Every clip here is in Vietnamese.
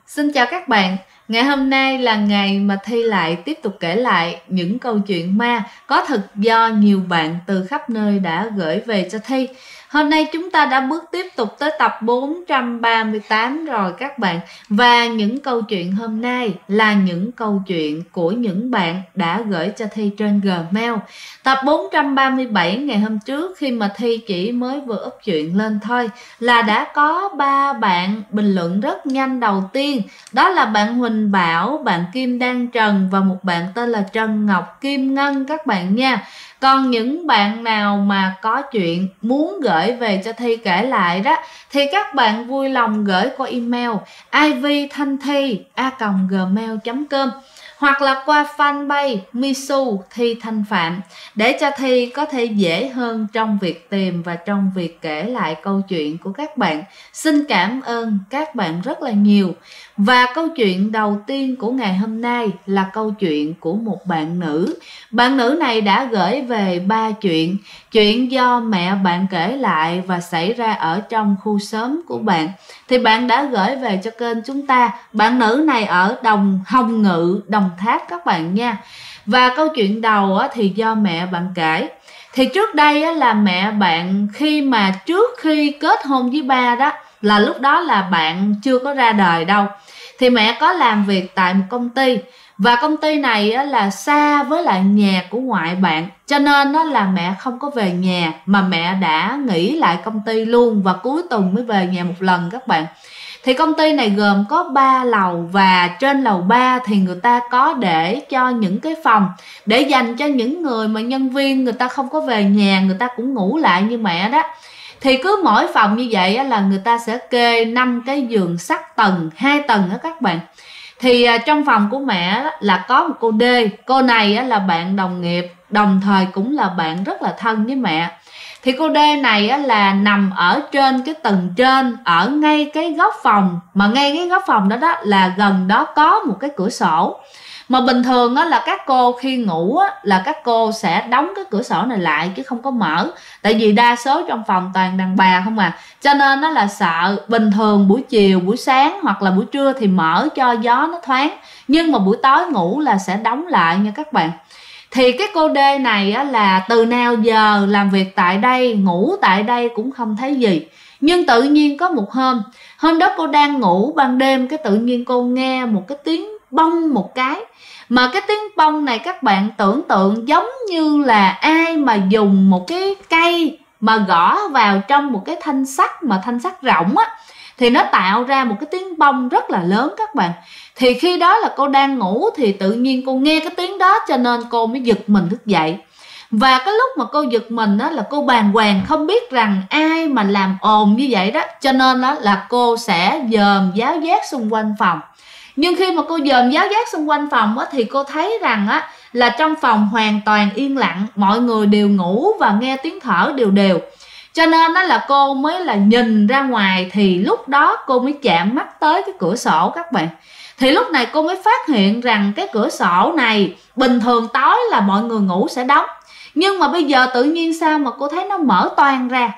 Xin chào các bạn, ngày hôm nay là ngày mà Thi lại tiếp tục kể lại những câu chuyện ma có thật do nhiều bạn từ khắp nơi đã gửi về cho Thi. Hôm nay chúng ta đã bước tiếp tục tới tập 438 rồi các bạn. Và những câu chuyện hôm nay là những câu chuyện của những bạn đã gửi cho Thi trên Gmail. Tập 437 ngày hôm trước khi mà Thi chỉ mới vừa up chuyện lên thôi là đã có 3 bạn bình luận rất nhanh. Đầu tiên đó là bạn Huỳnh Bảo, bạn Kim Đan Trần và một bạn tên là Trần Ngọc Kim Ngân các bạn nha. Còn những bạn nào mà có chuyện muốn gửi về cho Thi kể lại đó thì các bạn vui lòng gửi qua email ivthanthi@gmail.com hoặc là qua fanpage Misu Thi Thanh Phạm để cho Thi có thể dễ hơn trong việc tìm và trong việc kể lại câu chuyện của các bạn. Xin cảm ơn các bạn rất là nhiều. Và câu chuyện đầu tiên của ngày hôm nay là câu chuyện của một bạn nữ. Bạn nữ này đã gửi về 3 chuyện. Chuyện do mẹ bạn kể lại và xảy ra ở trong khu xóm của bạn. Thì bạn đã gửi về cho kênh chúng ta. Bạn nữ này ở Hồng Ngự, Đồng Tháp các bạn nha. Và câu chuyện đầu thì do mẹ bạn kể. Thì trước đây là mẹ bạn trước khi kết hôn với ba đó, là lúc đó là bạn chưa có ra đời đâu, thì mẹ có làm việc tại một công ty. Và công ty này là xa với lại nhà của ngoại bạn, cho nên là mẹ không có về nhà mà mẹ đã nghỉ lại công ty luôn và cuối tuần mới về nhà một lần các bạn. Thì công ty này gồm có 3 lầu và trên lầu 3 thì người ta có để cho những cái phòng để dành cho những người mà nhân viên người ta không có về nhà, người ta cũng ngủ lại như mẹ đó. Thì cứ mỗi phòng như vậy là người ta sẽ kê 5 cái giường sắt 2 tầng đó các bạn. Thì trong phòng của mẹ là có một cô D. Cô này là bạn đồng nghiệp, đồng thời cũng là bạn rất là thân với mẹ. Thì cô D này là nằm ở trên cái tầng trên, ở ngay cái góc phòng. Mà ngay cái góc phòng đó là gần đó có một cái cửa sổ. Mà bình thường là các cô khi ngủ là các cô sẽ đóng cái cửa sổ này lại chứ không có mở. Tại vì đa số trong phòng toàn đàn bà không à. Cho nên là sợ bình thường buổi chiều, buổi sáng hoặc là buổi trưa thì mở cho gió nó thoáng. Nhưng mà buổi tối ngủ là sẽ đóng lại nha các bạn. Thì cái cô D này là từ nào giờ làm việc tại đây, ngủ tại đây cũng không thấy gì. Nhưng tự nhiên có một hôm đó cô đang ngủ ban đêm, cái tự nhiên cô nghe một cái tiếng bông một cái. Mà cái tiếng bông này các bạn tưởng tượng giống như là ai mà dùng một cái cây mà gõ vào trong một cái thanh sắt, mà thanh sắt rỗng thì nó tạo ra một cái tiếng bông rất là lớn các bạn. Thì khi đó là cô đang ngủ thì tự nhiên cô nghe cái tiếng đó cho nên cô mới giật mình thức dậy. Và cái lúc mà cô giật mình là cô bàng hoàng không biết rằng ai mà làm ồn như vậy đó. Cho nên là cô sẽ dòm giáo giác xung quanh phòng. Nhưng khi mà cô dòm giáo giác xung quanh phòng thì cô thấy rằng là trong phòng hoàn toàn yên lặng, mọi người đều ngủ và nghe tiếng thở đều đều. Cho nên là cô mới là nhìn ra ngoài, thì lúc đó cô mới chạm mắt tới cái cửa sổ các bạn. Thì lúc này cô mới phát hiện rằng cái cửa sổ này bình thường tối là mọi người ngủ sẽ đóng, nhưng mà bây giờ tự nhiên sao mà cô thấy nó mở toang ra.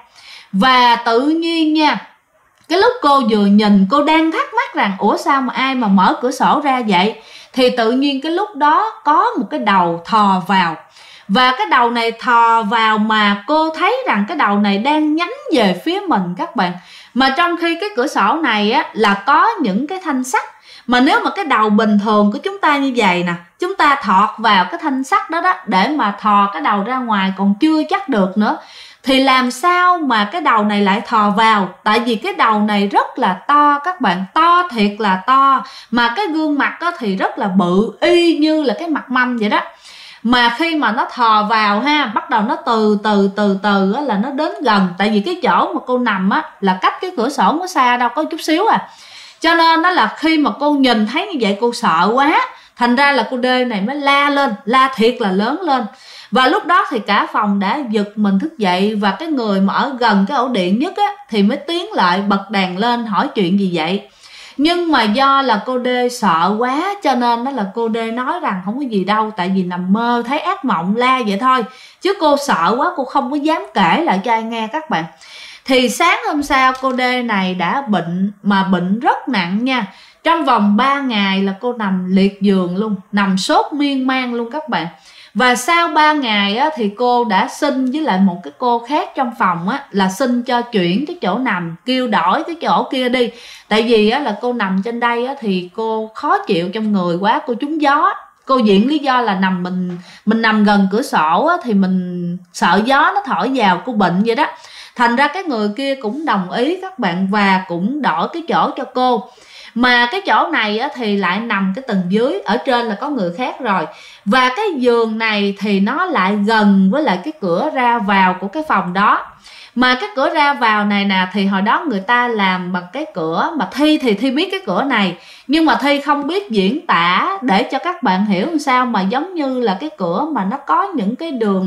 Và tự nhiên nha, cái lúc cô vừa nhìn, cô đang thắc mắc rằng ủa sao mà ai mà mở cửa sổ ra vậy. Thì tự nhiên cái lúc đó có một cái đầu thò vào. Và cái đầu này thò vào mà cô thấy rằng cái đầu này đang nhắm về phía mình các bạn. Mà trong khi cái cửa sổ này là có những cái thanh sắt. Mà nếu mà cái đầu bình thường của chúng ta như vậy nè, chúng ta thọt vào cái thanh sắt đó để mà thò cái đầu ra ngoài còn chưa chắc được nữa. Thì làm sao mà cái đầu này lại thò vào? Tại vì cái đầu này rất là to các bạn, to thiệt là to. Mà cái gương mặt thì rất là bự, y như là cái mặt mâm vậy đó. Mà khi mà nó thò vào bắt đầu nó từ từ là nó đến gần. Tại vì cái chỗ mà cô nằm là cách cái cửa sổ có xa đâu, có chút xíu à. Cho nên là khi mà cô nhìn thấy như vậy cô sợ quá. Thành ra là cô D này mới la lên, la thiệt là lớn lên. Và lúc đó thì cả phòng đã giật mình thức dậy. Và cái người mà ở gần cái ổ điện nhất thì mới tiến lại bật đèn lên hỏi chuyện gì vậy. Nhưng mà do là cô D sợ quá cho nên là cô D nói rằng không có gì đâu, tại vì nằm mơ thấy ác mộng la vậy thôi. Chứ cô sợ quá cô không có dám kể lại cho ai nghe các bạn. Thì sáng hôm sau cô D này đã bệnh, mà bệnh rất nặng nha. Trong vòng 3 ngày là cô nằm liệt giường luôn, nằm sốt miên man luôn các bạn. Và sau 3 ngày á, thì cô đã xin với lại một cái cô khác trong phòng á, là xin cho chuyển cái chỗ nằm, kêu đổi cái chỗ kia đi. Tại vì á, là cô nằm trên đây á, thì cô khó chịu trong người quá, cô trúng gió. Cô diễn lý do là mình nằm gần cửa sổ á, thì mình sợ gió nó thổi vào, cô bệnh vậy đó. Thành ra cái người kia cũng đồng ý các bạn, và cũng đổi cái chỗ cho cô. Mà cái chỗ này á, thì lại nằm cái tầng dưới, ở trên là có người khác rồi. Và cái giường này thì nó lại gần với lại cái cửa ra vào của cái phòng đó. Mà cái cửa ra vào này nè, thì hồi đó người ta làm bằng cái cửa, mà Thi thì Thi biết cái cửa này, nhưng mà Thi không biết diễn tả để cho các bạn hiểu làm sao, mà giống như là cái cửa mà nó có những cái đường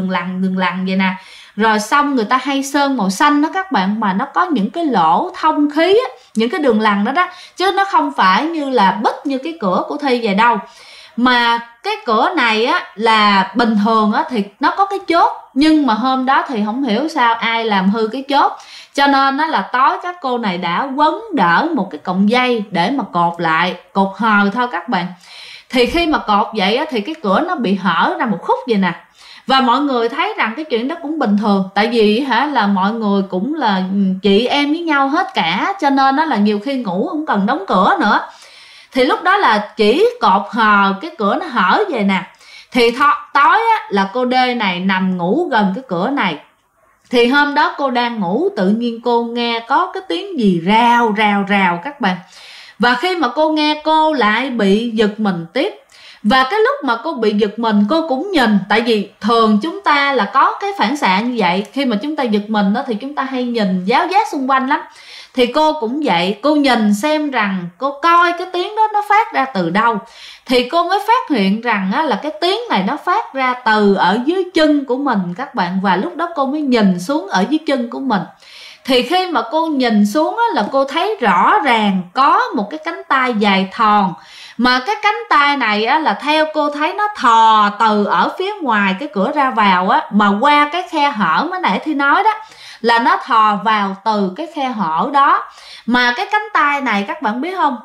lằn vậy nè. Rồi xong người ta hay sơn màu xanh đó các bạn, mà nó có những cái lỗ thông khí á, những cái đường lằn đó đó, chứ nó không phải như là bích như cái cửa của Thi vậy đâu. Mà cái cửa này á là bình thường á thì nó có cái chốt, nhưng mà hôm đó thì không hiểu sao ai làm hư cái chốt, cho nên nó là tối các cô này đã quấn đỡ một cái cọng dây để mà cột lại, cột hờ thôi các bạn. Thì khi mà cột vậy á, thì cái cửa nó bị hở ra một khúc vậy nè. Và mọi người thấy rằng cái chuyện đó cũng bình thường, tại vì là mọi người cũng là chị em với nhau hết cả, cho nên nó là nhiều khi ngủ không cần đóng cửa nữa. Thì lúc đó là chỉ cột hờ cái cửa nó hở vậy nè. Thì tối á, là cô D này nằm ngủ gần cái cửa này. Thì hôm đó cô đang ngủ, tự nhiên cô nghe có cái tiếng gì rào các bạn. Và khi mà cô nghe, cô lại bị giật mình tiếp. Và cái lúc mà cô bị giật mình, cô cũng nhìn. Tại vì thường chúng ta là có cái phản xạ như vậy. Khi mà chúng ta giật mình đó, thì chúng ta hay nhìn giáo giác xung quanh lắm. Thì cô cũng vậy, cô nhìn xem rằng, cô coi cái tiếng đó nó phát ra từ đâu. Thì cô mới phát hiện rằng á, là cái tiếng này nó phát ra từ ở dưới chân của mình các bạn. Và lúc đó cô mới nhìn xuống ở dưới chân của mình. Thì khi mà cô nhìn xuống á, là cô thấy rõ ràng có một cái cánh tay dài thòn. Mà cái cánh tay này á, là theo cô thấy nó thò từ ở phía ngoài cái cửa ra vào á, mà qua cái khe hở mới nãy Thi nói đó, là nó thò vào từ cái khe hở đó. Mà cái cánh tay này các bạn biết không,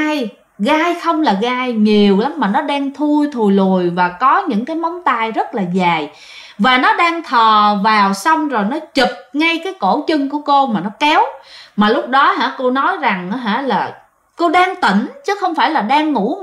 gai không là gai nhiều lắm, mà nó đang thui lùi và có những cái móng tay rất là dài. Và nó đang thò vào, xong rồi nó chụp ngay cái cổ chân của cô mà nó kéo. Mà lúc đó cô nói rằng là cô đang tỉnh, chứ không phải là đang ngủ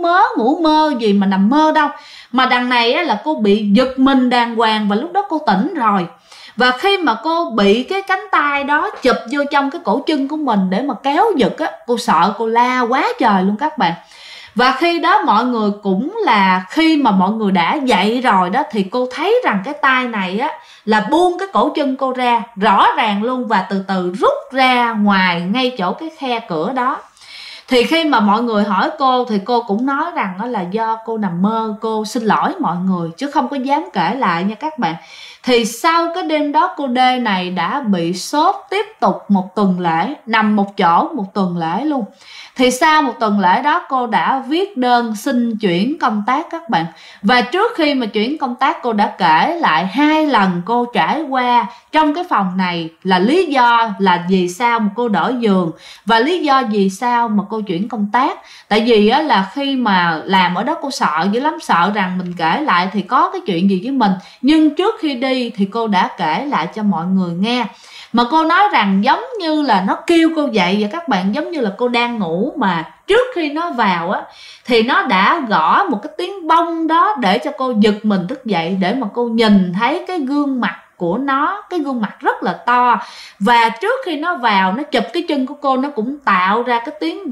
mơ gì mà nằm mơ đâu. Mà đằng này là cô bị giật mình đàng hoàng, và lúc đó cô tỉnh rồi. Và khi mà cô bị cái cánh tay đó chụp vô trong cái cổ chân của mình để mà kéo giật á, cô sợ, cô la quá trời luôn các bạn. Và khi đó mọi người cũng là, khi mà mọi người đã dậy rồi đó, thì cô thấy rằng cái tay này á là buông cái cổ chân cô ra rõ ràng luôn, và từ từ rút ra ngoài ngay chỗ cái khe cửa đó. Thì khi mà mọi người hỏi cô, thì cô cũng nói rằng đó là do cô nằm mơ, cô xin lỗi mọi người chứ không có dám kể lại nha các bạn. Thì sau cái đêm đó, cô D này đã bị sốt tiếp tục một tuần lễ, nằm một chỗ một tuần lễ luôn. Thì sau một tuần lễ đó, cô đã viết đơn xin chuyển công tác các bạn. Và trước khi mà chuyển công tác, cô đã kể lại 2 lần cô trải qua trong cái phòng này, là lý do là vì sao mà cô đổi giường, và lý do vì sao mà cô chuyển công tác. Tại vì á, là khi mà làm ở đó cô sợ dữ lắm, sợ rằng mình kể lại thì có cái chuyện gì với mình. Nhưng trước khi đi thì cô đã kể lại cho mọi người nghe. Mà cô nói rằng giống như là nó kêu cô dậy vậy các bạn, giống như là cô đang ngủ, mà trước khi nó vào á thì nó đã gõ một cái tiếng bông đó để cho cô giật mình thức dậy, để mà cô nhìn thấy cái gương mặt của nó, cái gương mặt rất là to. Và trước khi nó vào, nó chụp cái chân của cô, nó cũng tạo ra cái tiếng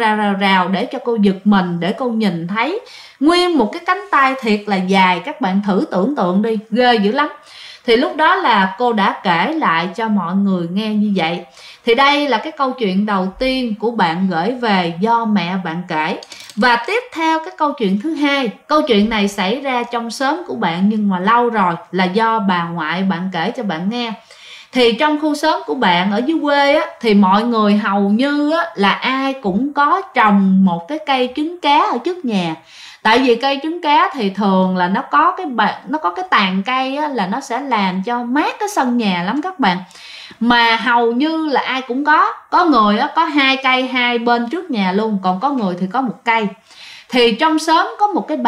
rào để cho cô giật mình, để cô nhìn thấy nguyên một cái cánh tay thiệt là dài. Các bạn thử tưởng tượng đi, ghê dữ lắm. Thì lúc đó là cô đã kể lại cho mọi người nghe như vậy. Thì đây là cái câu chuyện đầu tiên của bạn gửi về do mẹ bạn kể. Và tiếp theo cái câu chuyện thứ hai. Câu chuyện này xảy ra trong xóm của bạn nhưng mà lâu rồi, là do bà ngoại bạn kể cho bạn nghe. Thì trong khu xóm của bạn ở dưới quê á, thì mọi người hầu như á, là ai cũng có trồng một cái cây trứng cá ở trước nhà. Tại vì cây trứng cá thì thường là nó có cái tàn cây á, là nó sẽ làm cho mát cái sân nhà lắm các bạn. Mà hầu như là ai cũng có người á, có 2 cây hai bên trước nhà luôn, còn có người thì có 1 cây. Thì trong xóm có một cái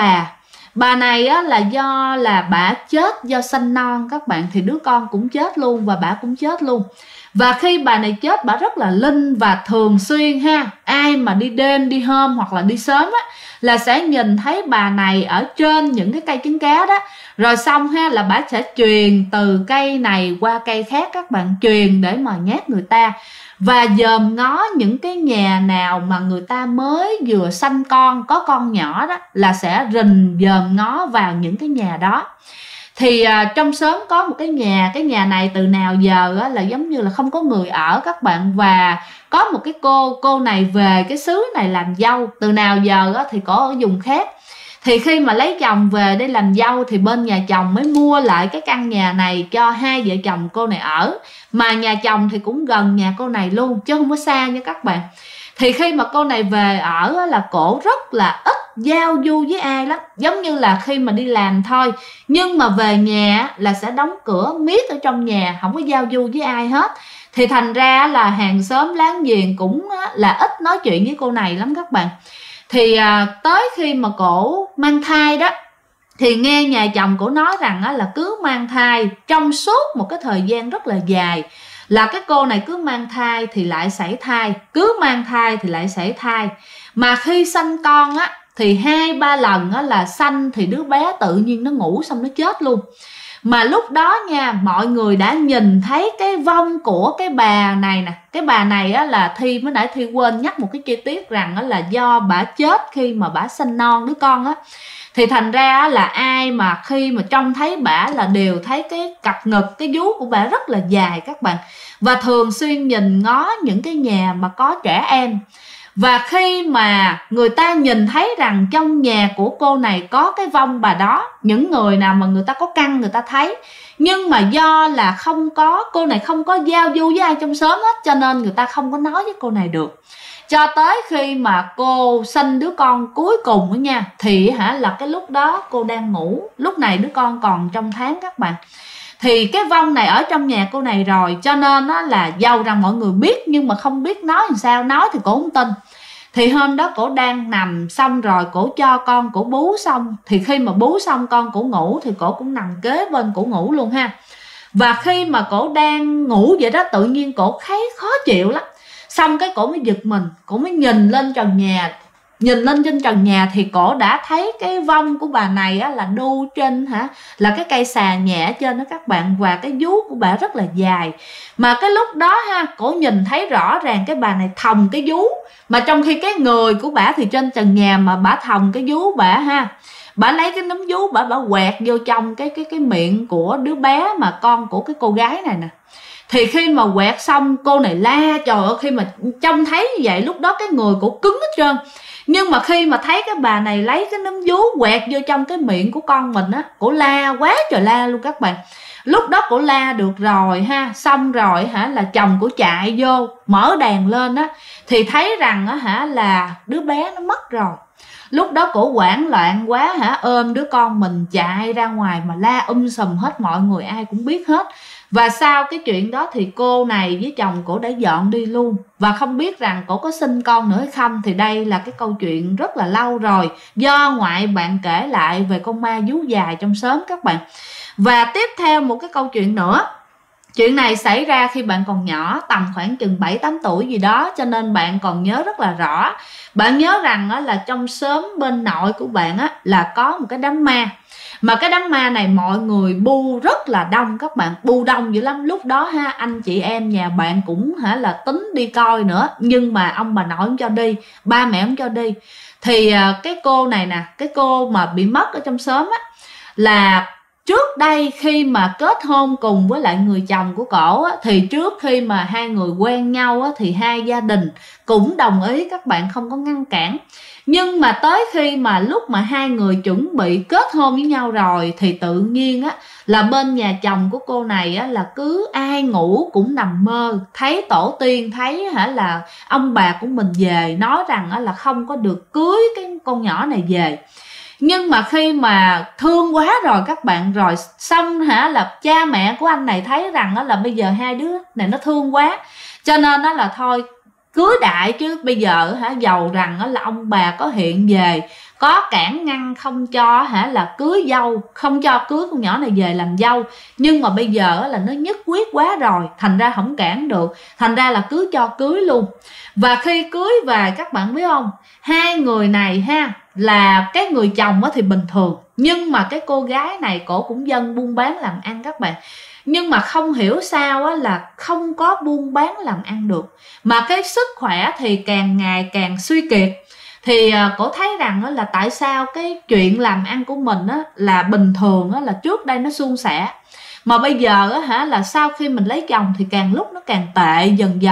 bà này á, là do là bả chết do sanh non các bạn, thì đứa con cũng chết luôn và bả cũng chết luôn. Và khi bà này chết, bả rất là linh và thường xuyên ha, ai mà đi đêm đi hôm hoặc là đi sớm á, là sẽ nhìn thấy bà này ở trên những cái cây trứng cá đó. Rồi xong ha, là bả sẽ truyền từ cây này qua cây khác các bạn, truyền để mà nhát người ta. Và dòm ngó những cái nhà nào mà người ta mới vừa sanh con, có con nhỏ đó, là sẽ rình dòm ngó vào những cái nhà đó. Thì trong xóm có một cái nhà này từ nào giờ á, là giống như là không có người ở các bạn. Và có một cái cô này về cái xứ này làm dâu, từ nào giờ á, thì có ở vùng khác. Thì khi mà lấy chồng về đây làm dâu thì bên nhà chồng mới mua lại cái căn nhà này cho 2 vợ chồng cô này ở. Mà nhà chồng thì cũng gần nhà cô này luôn chứ không có xa nha các bạn. Thì khi mà cô này về ở là cổ rất là ít giao du với ai lắm, giống như là khi mà đi làm thôi, nhưng mà về nhà là sẽ đóng cửa miết ở trong nhà, không có giao du với ai hết. Thì thành ra là hàng xóm láng giềng cũng là ít nói chuyện với cô này lắm các bạn. Thì tới khi mà cổ mang thai đó, thì nghe nhà chồng cổ nói rằng là cứ mang thai trong suốt một cái thời gian rất là dài, là cái cô này cứ mang thai thì lại sảy thai, cứ mang thai thì lại sảy thai. Mà khi sanh con á, thì 2-3 lần á, là sanh thì đứa bé tự nhiên nó ngủ xong nó chết luôn. Mà lúc đó nha, mọi người đã nhìn thấy cái vong của cái bà này nè. Cái bà này á, là Thi mới nãy Thi quên nhắc một cái chi tiết rằng á, là do bà chết khi mà bà sanh non đứa con á. Thì thành ra á, là ai mà khi mà trông thấy bả là đều thấy cái cặp ngực, cái vú của bả rất là dài các bạn. Và thường xuyên nhìn ngó những cái nhà mà có trẻ em. Và khi mà người ta nhìn thấy rằng trong nhà của cô này có cái vong bà đó, những người nào mà người ta có căn người ta thấy. Nhưng mà do là cô này không có giao du với ai trong xóm hết, cho nên người ta không có nói với cô này được. Cho tới khi mà cô sinh đứa con cuối cùng đó nha, thì là cái lúc đó cô đang ngủ, lúc này đứa con còn trong tháng các bạn. Thì cái vong này ở trong nhà cô này rồi, cho nên đó là dầu rằng mọi người biết nhưng mà không biết nói làm sao, nói thì cổ không tin. Thì hôm đó cổ đang nằm xong rồi, cổ cho con cổ bú xong. Thì khi mà bú xong con cổ ngủ thì cổ cũng nằm kế bên cổ ngủ luôn ha. Và khi mà cổ đang ngủ vậy đó, tự nhiên cổ thấy khó chịu lắm. Xong cái cổ mới giật mình, cổ mới nhìn lên trần nhà. Nhìn lên trên trần nhà thì cổ đã thấy cái vong của bà này á, là đu trên là cái cây xà nhà ở trên đó các bạn. Và cái vú của bà rất là dài. Mà cái lúc đó cổ nhìn thấy rõ ràng cái bà này thòng cái vú. Mà trong khi cái người của bà thì trên trần nhà, mà bà thòng cái vú bà lấy cái nấm vú bà quẹt vô trong cái miệng của đứa bé mà con của cái cô gái này nè. Thì khi mà quẹt xong cô này la, trời ơi, khi mà trông thấy như vậy lúc đó cái người cổ cứng hết trơn. Nhưng mà khi mà thấy cái bà này lấy cái nấm vú quẹt vô trong cái miệng của con mình á, cổ la quá trời la luôn các bạn. Lúc đó cổ la được rồi xong rồi là chồng cổ chạy vô mở đèn lên á, thì thấy rằng là đứa bé nó mất rồi. Lúc đó cổ hoảng loạn quá ôm đứa con mình chạy ra ngoài mà la sùm hết, mọi người ai cũng biết hết. Và sau cái chuyện đó thì cô này với chồng cổ đã dọn đi luôn. Và không biết rằng cổ có sinh con nữa hay không. Thì đây là cái câu chuyện rất là lâu rồi, do ngoại bạn kể lại về con ma vú dài trong xóm các bạn. Và tiếp theo một cái câu chuyện nữa. Chuyện này xảy ra khi bạn còn nhỏ, tầm khoảng chừng 7-8 tuổi gì đó, cho nên bạn còn nhớ rất là rõ. Bạn nhớ rằng là trong xóm bên nội của bạn là có một cái đám ma. Mà cái đám ma này mọi người bu rất là đông các bạn, bu đông dữ lắm. Lúc đó anh chị em nhà bạn cũng là tính đi coi nữa, nhưng mà ông bà nội không cho đi, ba mẹ không cho đi. Thì cái cô này nè, cái cô mà bị mất ở trong xóm là trước đây khi mà kết hôn cùng với lại người chồng của cổ thì trước khi mà hai người quen nhau thì hai gia đình cũng đồng ý, các bạn, không có ngăn cản. Nhưng mà tới khi mà lúc mà hai người chuẩn bị kết hôn với nhau rồi thì tự nhiên á là bên nhà chồng của cô này á là cứ ai ngủ cũng nằm mơ thấy tổ tiên, thấy là ông bà của mình về, nói rằng á là không có được cưới cái con nhỏ này về. Nhưng mà khi mà thương quá rồi các bạn, rồi xong là cha mẹ của anh này thấy rằng là bây giờ hai đứa này nó thương quá, cho nên đó là thôi cưới đại, chứ bây giờ dầu rằng là ông bà có hiện về, có cản ngăn không cho là cưới dâu, không cho cưới con nhỏ này về làm dâu, nhưng mà bây giờ là nó nhất quyết quá rồi, thành ra không cản được, thành ra là cứ cho cưới luôn. Và khi cưới về các bạn biết không, hai người này là cái người chồng thì bình thường, nhưng mà cái cô gái này cổ cũng dân buôn bán làm ăn các bạn. Nhưng mà không hiểu sao là không có buôn bán làm ăn được, mà cái sức khỏe thì càng ngày càng suy kiệt. Thì cổ thấy rằng là tại sao cái chuyện làm ăn của mình là bình thường là trước đây nó suôn sẻ, mà bây giờ là sau khi mình lấy chồng thì càng lúc nó càng tệ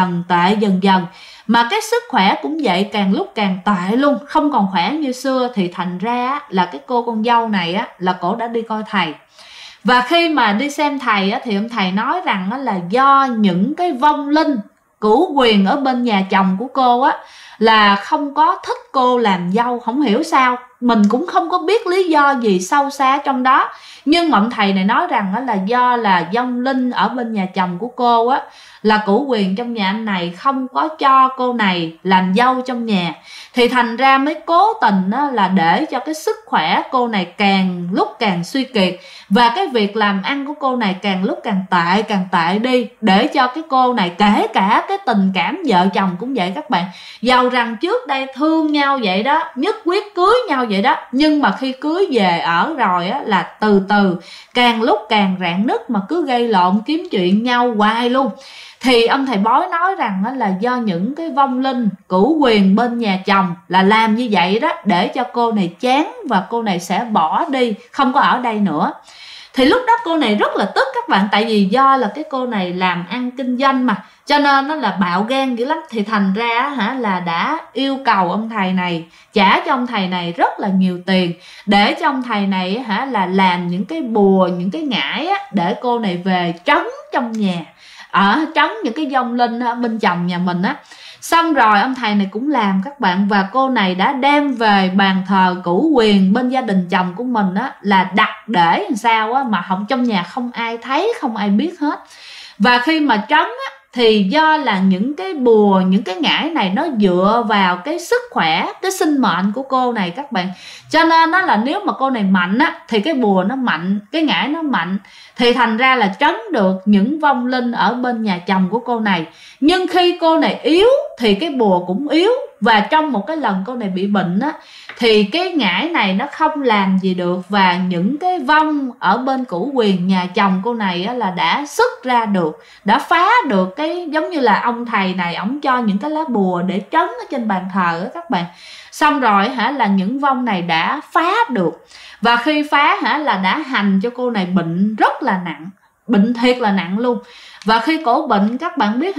dần dần, mà cái sức khỏe cũng vậy, càng lúc càng tệ luôn, không còn khỏe như xưa. Thì thành ra là cái cô con dâu này là cổ đã đi coi thầy. Và khi mà đi xem thầy thì ông thầy nói rằng là do những cái vong linh cửu quyền ở bên nhà chồng của cô là không có thích cô làm dâu. Không hiểu sao, mình cũng không có biết lý do gì sâu xa trong đó, nhưng mà ông thầy này nói rằng là do là vong linh ở bên nhà chồng của cô là cửu quyền trong nhà anh này không có cho cô này làm dâu trong nhà, thì thành ra mới cố tình là để cho cái sức khỏe cô này càng lúc càng suy kiệt, và cái việc làm ăn của cô này càng lúc càng tệ đi, để cho cái cô này, kể cả cái tình cảm vợ chồng cũng vậy các bạn, dầu rằng trước đây thương nhau vậy đó, nhất quyết cưới nhau vậy đó, nhưng mà khi cưới về ở rồi là từ từ càng lúc càng rạn nứt, mà cứ gây lộn kiếm chuyện nhau hoài luôn. Thì ông thầy bói nói rằng là do những cái vong linh cửu quyền bên nhà chồng là làm như vậy đó, để cho cô này chán và cô này sẽ bỏ đi, không có ở đây nữa. Thì lúc đó cô này rất là tức các bạn, tại vì do là cái cô này làm ăn kinh doanh mà, cho nên nó là bạo gan dữ lắm. Thì thành ra là đã yêu cầu ông thầy này trả cho ông thầy này rất là nhiều tiền, để cho ông thầy này là làm những cái bùa, những cái ngải để cô này về trấn trong nhà, ở trấn những cái vong linh bên chồng nhà mình Xong rồi ông thầy này cũng làm các bạn, và cô này đã đem về bàn thờ cửu quyền bên gia đình chồng của mình là đặt để làm sao mà không, trong nhà không ai thấy, không ai biết hết. Và khi mà trấn thì do là những cái bùa, những cái ngải này nó dựa vào cái sức khỏe, cái sinh mệnh của cô này các bạn, cho nên là nếu mà cô này mạnh thì cái bùa nó mạnh, cái ngải nó mạnh, thì thành ra là trấn được những vong linh ở bên nhà chồng của cô này. Nhưng khi cô này yếu thì cái bùa cũng yếu, và trong một cái lần cô này bị bệnh thì cái ngải này nó không làm gì được, và những cái vong ở bên cửu quyền nhà chồng cô này là đã xuất ra được, đã phá được cái, giống như là ông thầy này ổng cho những cái lá bùa để trấn ở trên bàn thờ các bạn. Xong rồi là những vong này đã phá được, và khi phá là đã hành cho cô này bệnh rất là nặng, bệnh thiệt là nặng luôn. Và khi cổ bệnh các bạn biết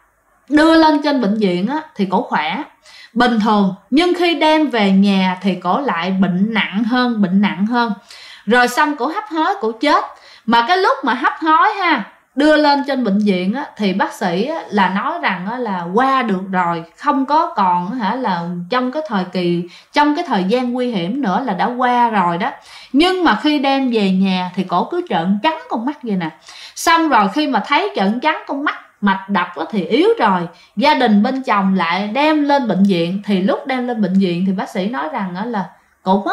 đưa lên trên bệnh viện thì cổ khỏe bình thường, nhưng khi đem về nhà thì cổ lại bệnh nặng hơn. Rồi xong cổ hấp hối, cổ chết. Mà cái lúc mà hấp hối đưa lên trên bệnh viện thì bác sĩ là nói rằng là qua được rồi, không có còn là trong cái thời gian nguy hiểm nữa, là đã qua rồi đó. Nhưng mà khi đem về nhà thì cổ cứ trợn trắng con mắt vậy nè. Xong rồi khi mà thấy trợn trắng con mắt, mạch đập thì yếu rồi, gia đình bên chồng lại đem lên bệnh viện. Thì lúc đem lên bệnh viện thì bác sĩ nói rằng là cổ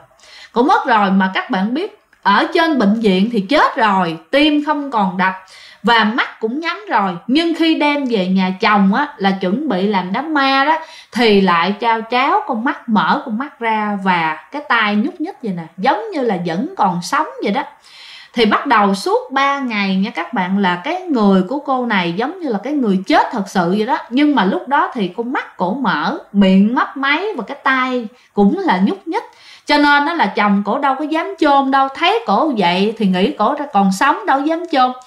mất rồi. Mà các bạn biết, ở trên bệnh viện thì chết rồi, tim không còn đập và mắt cũng nhắm rồi, nhưng khi đem về nhà chồng là chuẩn bị làm đám ma đó, thì lại trao tráo con mắt, mở con mắt ra, và cái tai nhúc nhích vậy nè, giống như là vẫn còn sống vậy đó. Thì bắt đầu suốt 3 ngày nha các bạn, là cái người của cô này giống như là cái người chết thật sự vậy đó. Nhưng mà lúc đó thì con mắt cổ mở, miệng mấp máy, và cái tai cũng là nhúc nhích. Cho nên là chồng cổ đâu có dám chôn đâu, thấy cổ vậy thì nghĩ cổ ra còn sống, đâu dám chôn.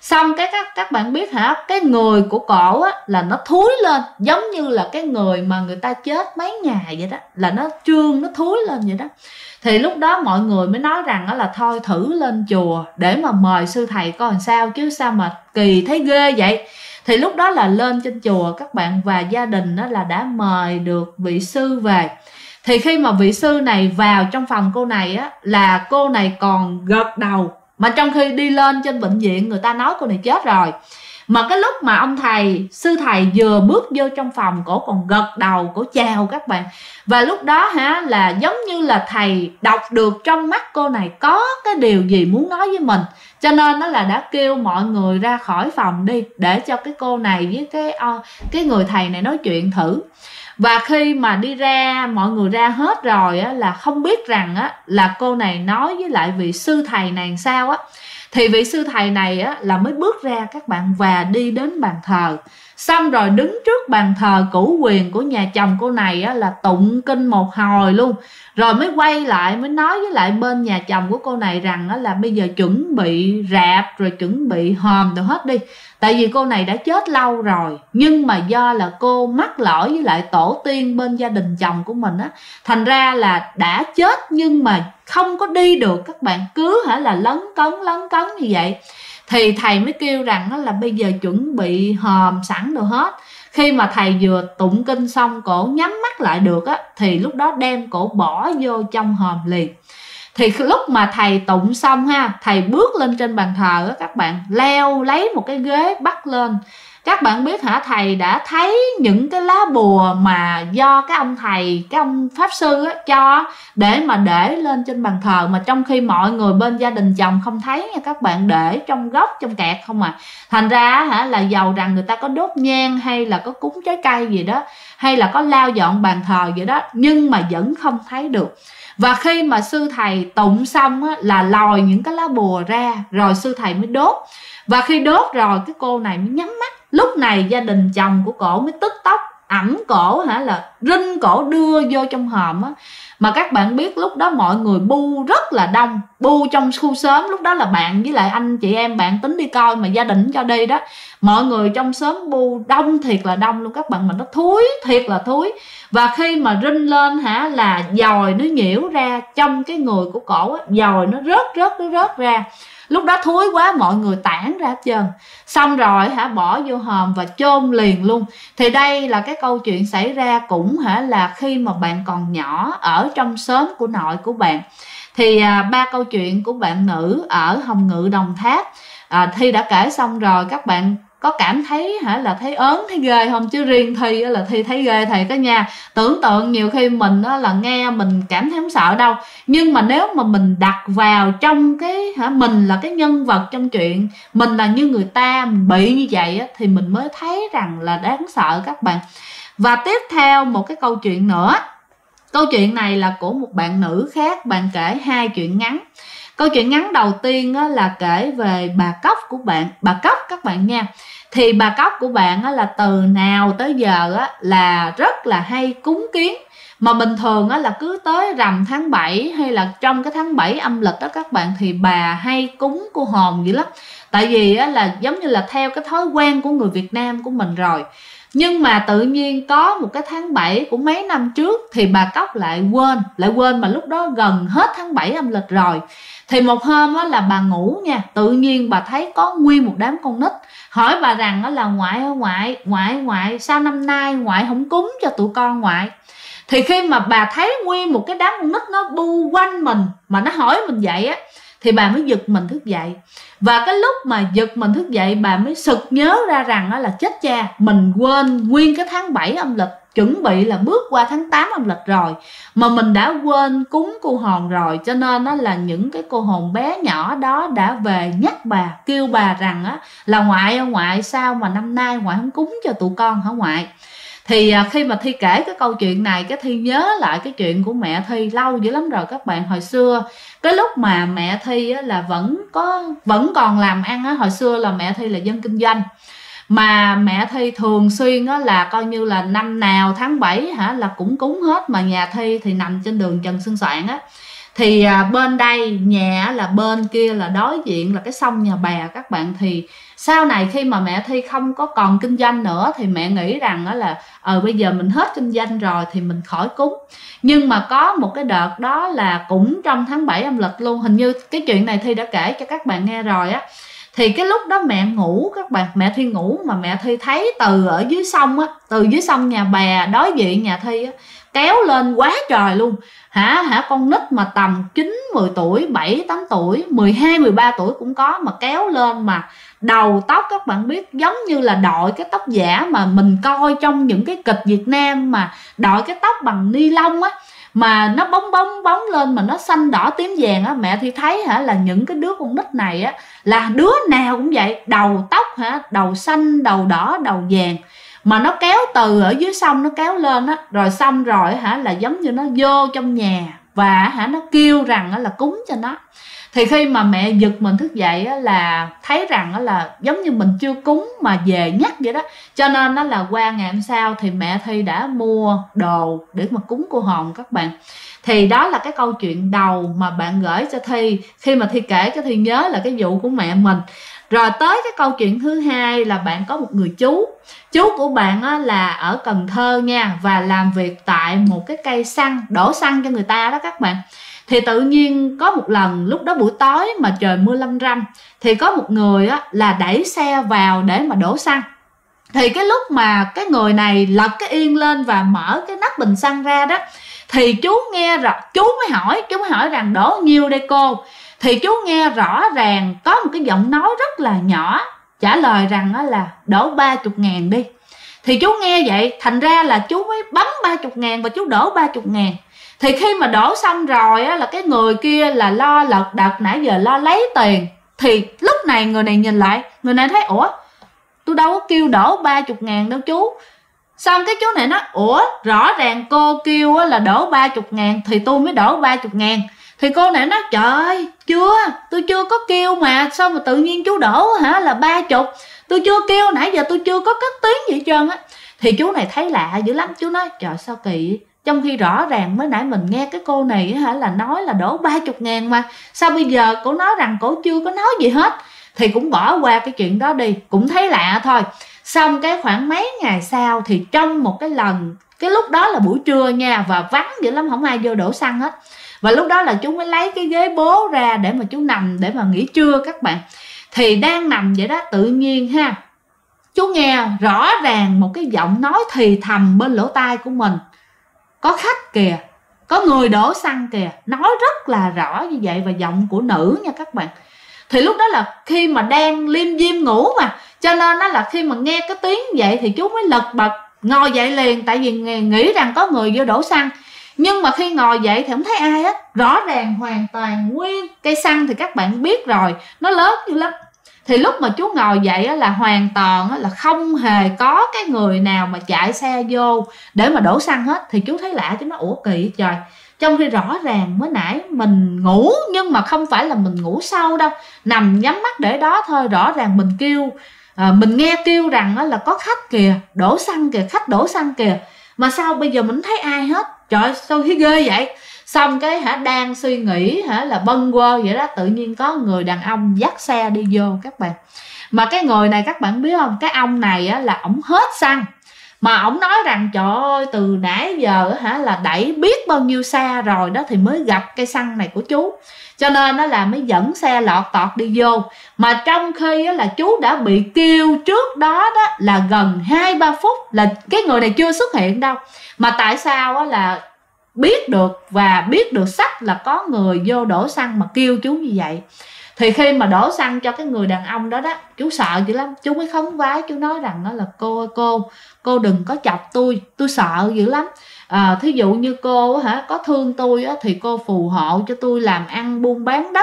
Xong các bạn biết hả, cái người của cổ á, là nó thúi lên, giống như là cái người mà người ta chết mấy ngày vậy đó, là nó trương, nó thúi lên vậy đó. Thì lúc đó mọi người mới nói rằng đó là thôi thử lên chùa để mà mời sư thầy coi làm sao, chứ sao mà kỳ thấy ghê vậy. Thì lúc đó là lên trên chùa các bạn, và gia đình đó là đã mời được vị sư về. Thì khi mà vị sư này vào trong phòng cô này á, là cô này còn gật đầu, mà trong khi đi lên trên bệnh viện người ta nói cô này chết rồi. Mà cái lúc mà ông thầy, sư thầy vừa bước vô trong phòng, cổ còn gật đầu, cổ chào các bạn. Và lúc đó hả, là giống như là thầy đọc được trong mắt cô này có cái điều gì muốn nói với mình. Cho nên nó là đã kêu mọi người ra khỏi phòng đi, để cho cái cô này với cái người thầy này nói chuyện thử. Và khi mà đi ra, mọi người ra hết rồi á, là không biết rằng á, là cô này nói với lại vị sư thầy này sao á. Thì vị sư thầy này á, là mới bước ra các bạn, và đi đến bàn thờ. Xong rồi đứng trước bàn thờ cửu quyền của nhà chồng cô này á, là tụng kinh một hồi luôn. Rồi mới quay lại mới nói với lại bên nhà chồng của cô này rằng á, là bây giờ chuẩn bị rạp rồi chuẩn bị hòm rồi hết đi. Tại vì cô này đã chết lâu rồi, nhưng mà do là cô mắc lỗi với lại tổ tiên bên gia đình chồng của mình á, thành ra là đã chết nhưng mà không có đi được các bạn, cứ hả là lấn cấn như vậy. Thì thầy mới kêu rằng đó là bây giờ chuẩn bị hòm sẵn rồi hết. Khi mà thầy vừa tụng kinh xong, cổ nhắm mắt lại được á, thì lúc đó đem cổ bỏ vô trong hòm liền. Thì lúc mà thầy tụng xong ha, thầy bước lên trên bàn thờ á các bạn, leo lấy một cái ghế bắt lên. Các bạn biết hả, thầy đã thấy những cái lá bùa mà do cái ông thầy, cái ông pháp sư á, cho để mà để lên trên bàn thờ, mà trong khi mọi người bên gia đình chồng không thấy nha các bạn, để trong góc trong kẹt không à. Thành ra hả, là dầu rằng người ta có đốt nhang hay là có cúng trái cây gì đó, hay là có lau dọn bàn thờ vậy đó, nhưng mà vẫn không thấy được. Và khi mà sư thầy tụng xong á, là lòi những cái lá bùa ra, rồi sư thầy mới đốt. Và khi đốt rồi, cái cô này mới nhắm mắt. Lúc này gia đình chồng của cổ mới tức tốc ẵm cổ hả, là rinh cổ đưa vô trong hòm á. Mà các bạn biết lúc đó mọi người bu rất là đông, bu trong khu xóm. Lúc đó là bạn với lại anh chị em bạn tính đi coi, mà gia đình cho đi đó. Mọi người trong xóm bu đông thiệt là đông luôn các bạn, mà nó thúi, thiệt là thúi. Và khi mà rinh lên hả, là dòi nó nhiễu ra trong cái người của cổ á, dòi nó rớt ra. Lúc đó thúi quá, mọi người tản ra hết trơn. Xong rồi hả, bỏ vô hòm và chôn liền luôn. Thì đây là cái câu chuyện xảy ra cũng hả, là khi mà bạn còn nhỏ ở trong xóm của nội của bạn. Thì 3 câu chuyện của bạn nữ ở Hồng Ngự, Đồng Tháp, Thi đã kể xong rồi. Các bạn có cảm thấy hả, là thấy ớn thấy ghê không? Chứ riêng Thi là Thi thấy ghê thầy cả nhà. Tưởng tượng nhiều khi mình là nghe mình cảm thấy không sợ đâu, nhưng mà nếu mà mình đặt vào trong cái mình là cái nhân vật trong chuyện, mình là như người ta, mình bị như vậy á, thì mình mới thấy rằng là đáng sợ các bạn. Và tiếp theo một cái câu chuyện nữa. Câu chuyện này là của một bạn nữ khác, bạn kể 2 chuyện ngắn. Câu chuyện ngắn đầu tiên á, là kể về bà Cóc của bạn. Bà Cóc các bạn nha. Thì bà Cóc của bạn á, là từ nào tới giờ á, là rất là hay cúng kiến. Mà bình thường á, là cứ tới rằm tháng 7 hay là trong cái tháng 7 âm lịch đó các bạn, thì bà hay cúng cô hồn dữ lắm. Tại vì á, là giống như là theo cái thói quen của người Việt Nam của mình rồi. Nhưng mà tự nhiên có một cái tháng 7 của mấy năm trước thì bà Cóc lại quên mà lúc đó gần hết tháng 7 âm lịch rồi. Thì một hôm á, là bà ngủ nha, tự nhiên bà thấy có nguyên một đám con nít. Hỏi bà rằng á, là ngoại sao năm nay ngoại không cúng cho tụi con ngoại. Thì khi mà bà thấy nguyên một cái đám con nít nó bu quanh mình mà nó hỏi mình vậy á, thì bà mới giật mình thức dậy. Và cái lúc mà giật mình thức dậy, bà mới sực nhớ ra rằng là chết cha, mình quên nguyên cái tháng 7 âm lịch, chuẩn bị là bước qua tháng 8 âm lịch rồi, mà mình đã quên cúng cô hồn rồi. Cho nên đó là những cái cô hồn bé nhỏ đó đã về nhắc bà, kêu bà rằng á, là ngoại sao mà năm nay ngoại không cúng cho tụi con hả ngoại. Thì khi mà Thi kể cái câu chuyện này, cái Thi nhớ lại cái chuyện của mẹ Thi lâu dữ lắm rồi các bạn. Hồi xưa cái lúc mà mẹ Thi á, là vẫn còn làm ăn á. Hồi xưa là mẹ Thi là dân kinh doanh, mà mẹ Thi thường xuyên á, là coi như là năm nào tháng 7 hả, là cũng cúng hết. Mà nhà Thi thì nằm trên đường Trần Xuân Soạn á. Thì bên đây nhà là bên kia là đối diện là cái sông Nhà Bè các bạn. Thì sau này khi mà mẹ Thi không có còn kinh doanh nữa thì mẹ nghĩ rằng đó là bây giờ mình hết kinh doanh rồi thì mình khỏi cúng. Nhưng mà có một cái đợt đó là cũng trong tháng 7 âm lịch luôn, hình như cái chuyện này Thi đã kể cho các bạn nghe rồi á. Thì cái lúc đó mẹ ngủ các bạn, mẹ Thi ngủ mà mẹ Thi thấy từ ở dưới sông á, từ dưới sông Nhà Bè đối diện nhà Thi á, kéo lên quá trời luôn. Con nít mà tầm 9, 10 tuổi, 7, 8 tuổi, 12, 13 tuổi cũng có, mà kéo lên mà đầu tóc các bạn biết giống như là đội cái tóc giả mà mình coi trong những cái kịch Việt Nam, mà đội cái tóc bằng ni lông á, mà nó bóng lên mà nó xanh đỏ tím vàng á. Mẹ thì thấy là những cái đứa con nít này á là đứa nào cũng vậy, đầu tóc đầu xanh, đầu đỏ, đầu vàng, mà nó kéo từ ở dưới sông nó kéo lên á, rồi xong rồi là giống như nó vô trong nhà và nó kêu rằng là cúng cho nó. Thì khi mà mẹ giật mình thức dậy á, là thấy rằng là giống như mình chưa cúng mà về nhắc vậy đó. Cho nên nó là qua ngày hôm sau thì mẹ Thi đã mua đồ để mà cúng cô hồn các bạn. Thì đó là cái câu chuyện đầu mà bạn gửi cho Thi. Khi mà Thi kể cho Thi nhớ là cái vụ của mẹ mình. Rồi tới cái câu chuyện thứ hai là bạn có một người chú của bạn á, là ở Cần Thơ nha, và làm việc tại một cái cây xăng, đổ xăng cho người ta đó các bạn. Thì tự nhiên có một lần lúc đó buổi tối mà trời mưa lâm râm, thì có một người á, là đẩy xe vào để mà đổ xăng. Thì cái lúc mà cái người này lật cái yên lên và mở cái nắp bình xăng ra đó, thì chú nghe rồi, chú mới hỏi rằng đổ nhiêu đây cô. Thì chú nghe rõ ràng có một cái giọng nói rất là nhỏ trả lời rằng là đổ 30.000 đi. Thì chú nghe vậy thành ra là chú mới bấm 30.000 và chú đổ 30.000. Thì khi mà đổ xong rồi á, là cái người kia là lo lật đật nãy giờ lo lấy tiền. Thì lúc này người này nhìn lại, người này thấy ủa tôi đâu có kêu đổ 30.000 đâu chú. Xong cái chú này nói ủa rõ ràng cô kêu là đổ 30.000 thì tôi mới đổ 30.000. Thì cô này nói trời ơi tôi chưa có kêu mà sao mà tự nhiên chú đổ là 30. Tôi chưa kêu, nãy giờ tôi chưa có cất tiếng gì hết trơn á. Thì chú này thấy lạ dữ lắm, chú nói trời sao kỳ, trong khi rõ ràng mới nãy mình nghe cái cô này là nói là đổ 30.000 mà sao bây giờ cổ nói rằng cổ chưa có nói gì hết. Thì cũng bỏ qua cái chuyện đó đi, cũng thấy lạ thôi. Xong cái khoảng mấy ngày sau thì trong một cái lần, cái lúc đó là buổi trưa nha, và vắng dữ lắm, không ai vô đổ xăng hết. Và lúc đó là chú mới lấy cái ghế bố ra để mà chú nằm để mà nghỉ trưa các bạn. Thì đang nằm vậy đó, tự nhiên chú nghe rõ ràng một cái giọng nói thì thầm bên lỗ tai của mình. Có khách kìa, có người đổ xăng kìa, nói rất là rõ như vậy, và giọng của nữ nha các bạn. Thì lúc đó là khi mà đang liêm diêm ngủ mà, cho nên đó là khi mà nghe cái tiếng vậy thì chú mới lật bật ngồi dậy liền, tại vì nghĩ rằng có người vô đổ xăng. Nhưng mà khi ngồi dậy thì không thấy ai hết, rõ ràng hoàn toàn nguyên cây xăng thì các bạn biết rồi, nó lớn dữ lắm. Thì lúc mà chú ngồi dậy là hoàn toàn là không hề có cái người nào mà chạy xe vô để mà đổ xăng hết. Thì chú thấy lạ, chú nói ủa kỳ trời, trong khi rõ ràng mới nãy mình ngủ, nhưng mà không phải là mình ngủ sâu đâu, nằm nhắm mắt để đó thôi. Rõ ràng mình kêu, mình nghe kêu rằng là có khách kìa, đổ xăng kìa, khách đổ xăng kìa, mà sao bây giờ mình không thấy ai hết. Trời sao thấy ghê vậy. Xong cái đang suy nghĩ là bâng quơ vậy đó, tự nhiên có người đàn ông dắt xe đi vô các bạn. Mà cái người này các bạn biết không, cái ông này là ổng hết xăng, mà ổng nói rằng trời ơi từ nãy giờ là đẩy biết bao nhiêu xa rồi đó thì mới gặp cây xăng này của chú, cho nên là mới dẫn xe lọt tọt đi vô. Mà trong khi là chú đã bị kêu trước đó là gần 2-3 phút là cái người này chưa xuất hiện đâu, mà tại sao là biết được và biết được sắc là có người vô đổ xăng mà kêu chú như vậy. Thì khi mà đổ xăng cho cái người đàn ông đó chú sợ dữ lắm, chú mới khấn vái, chú nói rằng đó là cô đừng có chọc tôi sợ dữ lắm. Thí dụ như cô có thương tôi thì cô phù hộ cho tôi làm ăn buôn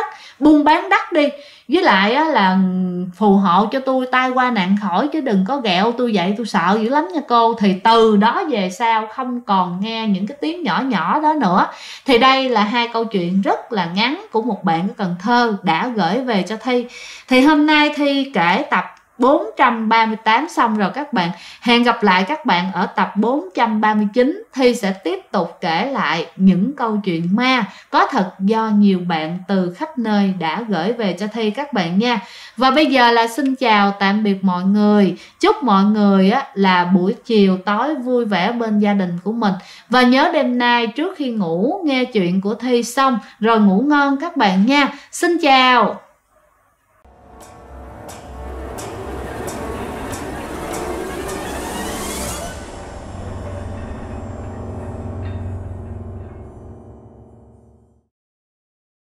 bán đất đi, với lại là phù hộ cho tôi tai qua nạn khỏi, chứ đừng có ghẹo tôi vậy, tôi sợ dữ lắm nha cô. Thì từ đó về sau không còn nghe những cái tiếng nhỏ nhỏ đó nữa. Thì đây là hai câu chuyện rất là ngắn của một bạn ở Cần Thơ đã gửi về cho Thi. Thì hôm nay Thi kể tập 438 xong rồi các bạn. Hẹn gặp lại các bạn ở tập 439. Thi sẽ tiếp tục kể lại những câu chuyện ma có thật do nhiều bạn từ khắp nơi đã gửi về cho Thi các bạn nha. Và bây giờ là xin chào tạm biệt mọi người. Chúc mọi người là buổi chiều tối vui vẻ bên gia đình của mình. Và nhớ đêm nay trước khi ngủ nghe chuyện của Thi xong rồi ngủ ngon các bạn nha. Xin chào.